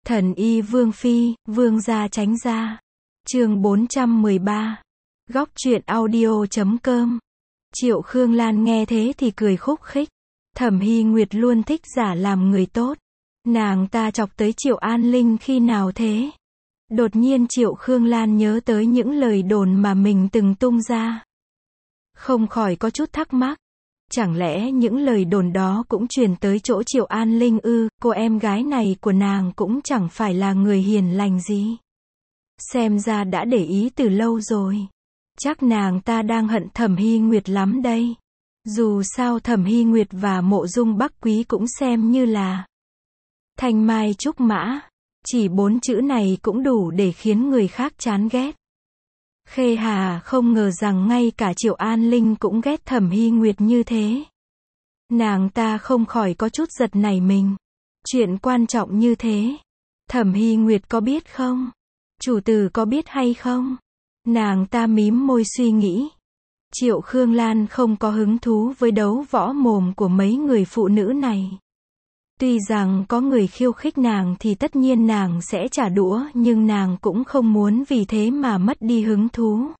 Thần y Vương Phi, Vương gia tránh ra. Chương 413. Góc truyện audio.com. Triệu Khương Lan nghe thế thì cười khúc khích. Thẩm Hy Nguyệt luôn thích giả làm người tốt. Nàng ta chọc tới Triệu An Linh khi nào thế? Đột nhiên Triệu Khương Lan nhớ tới những lời đồn mà mình từng tung ra. Không khỏi có chút thắc mắc. Chẳng lẽ những lời đồn đó cũng truyền tới chỗ Triệu An Linh ư? Cô em gái này của nàng cũng chẳng phải là người hiền lành gì. Xem ra đã để ý từ lâu rồi. Chắc nàng ta đang hận Thẩm Hy Nguyệt lắm đây. Dù sao Thẩm Hy Nguyệt và Mộ Dung Bắc Quý cũng xem như là thanh mai trúc mã. Chỉ 4 chữ này cũng đủ để khiến người khác chán ghét. Khê Hà không ngờ rằng ngay cả Triệu An Linh cũng ghét Thẩm Hy Nguyệt như thế. Nàng ta không khỏi có chút giật nảy mình. Chuyện quan trọng như thế, Thẩm Hy Nguyệt có biết không? Chủ tử có biết hay không? Nàng ta mím môi suy nghĩ. Triệu Khương Lan không có hứng thú với đấu võ mồm của mấy người phụ nữ này. Tuy rằng có người khiêu khích nàng thì tất nhiên nàng sẽ trả đũa, nhưng nàng cũng không muốn vì thế mà mất đi hứng thú.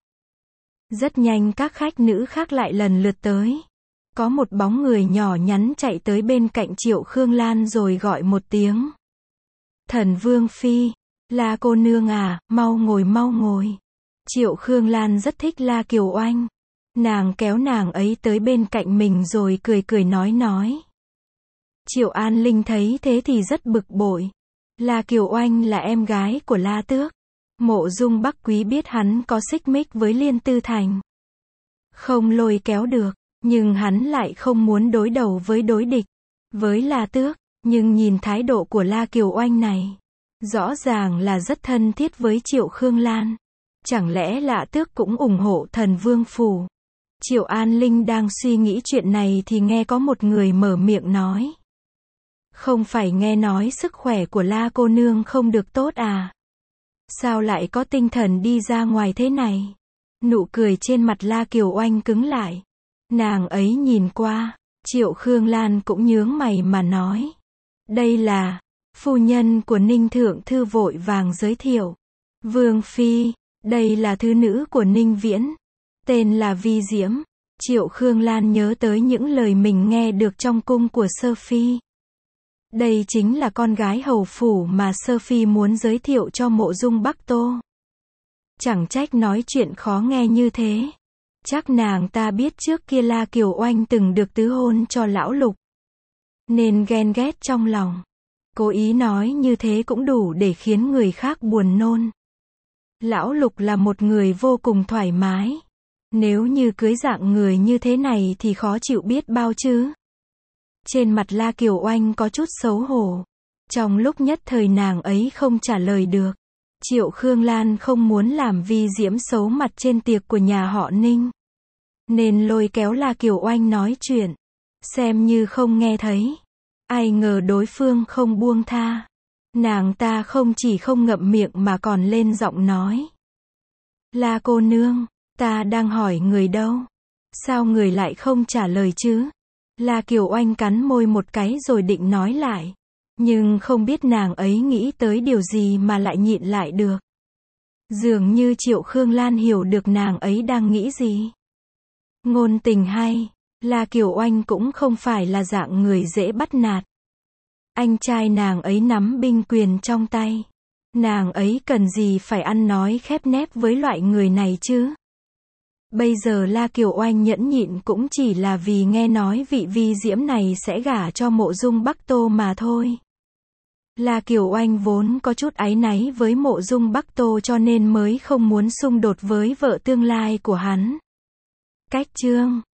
Rất nhanh các khách nữ khác lại lần lượt tới. Có một bóng người nhỏ nhắn chạy tới bên cạnh Triệu Khương Lan rồi gọi một tiếng. Thần Vương Phi, La cô nương à, mau ngồi mau ngồi. Triệu Khương Lan rất thích La Kiều Oanh. Nàng kéo nàng ấy tới bên cạnh mình rồi cười cười nói. Triệu An Linh thấy thế thì rất bực bội. La Kiều Oanh là em gái của La Tước. Mộ Dung Bắc Quý biết hắn có xích mích với Liên Tư Thành. Không lôi kéo được, nhưng hắn lại không muốn đối đầu với đối địch với La Tước. Nhưng nhìn thái độ của La Kiều Oanh này, rõ ràng là rất thân thiết với Triệu Khương Lan. Chẳng lẽ La Tước cũng ủng hộ Thần Vương Phủ? Triệu An Linh đang suy nghĩ chuyện này thì nghe có một người mở miệng nói. Không phải nghe nói sức khỏe của La cô nương không được tốt à? Sao lại có tinh thần đi ra ngoài thế này? Nụ cười trên mặt La Kiều Oanh cứng lại. Nàng ấy nhìn qua, Triệu Khương Lan cũng nhướng mày mà nói. Đây là phu nhân của Ninh Thượng Thư vội vàng giới thiệu. Vương Phi, đây là thứ nữ của Ninh Viễn. Tên là Vi Diễm. Triệu Khương Lan nhớ tới những lời mình nghe được trong cung của Sơ Phi. Đây chính là con gái hầu phủ mà Sơ Phi muốn giới thiệu cho Mộ Dung Bắc Tô. Chẳng trách nói chuyện khó nghe như thế. Chắc nàng ta biết trước kia La Kiều Oanh từng được tứ hôn cho lão Lục, nên ghen ghét trong lòng. Cố ý nói như thế cũng đủ để khiến người khác buồn nôn. Lão Lục là một người vô cùng thoải mái. Nếu như cưới dạng người như thế này thì khó chịu biết bao chứ. Trên mặt La Kiều Oanh có chút xấu hổ. Trong lúc nhất thời nàng ấy không trả lời được. Triệu Khương Lan không muốn làm Vi Diễm xấu mặt trên tiệc của nhà họ Ninh, nên lôi kéo La Kiều Oanh nói chuyện, xem như không nghe thấy. Ai ngờ đối phương không buông tha. Nàng ta không chỉ không ngậm miệng mà còn lên giọng nói. La cô nương, ta đang hỏi người đâu? Sao người lại không trả lời chứ? La Kiều Oanh cắn môi một cái rồi định nói lại. Nhưng không biết nàng ấy nghĩ tới điều gì mà lại nhịn lại được. Dường như Triệu Khương Lan hiểu được nàng ấy đang nghĩ gì. Ngôn tình hay, La Kiều Oanh cũng không phải là dạng người dễ bắt nạt. Anh trai nàng ấy nắm binh quyền trong tay. Nàng ấy cần gì phải ăn nói khép nép với loại người này chứ? Bây giờ La Kiều Oanh nhẫn nhịn cũng chỉ là vì nghe nói vị Vi Diễm này sẽ gả cho Mộ Dung Bắc Tô mà thôi. La Kiều Oanh vốn có chút áy náy với Mộ Dung Bắc Tô cho nên mới không muốn xung đột với vợ tương lai của hắn. Cách chương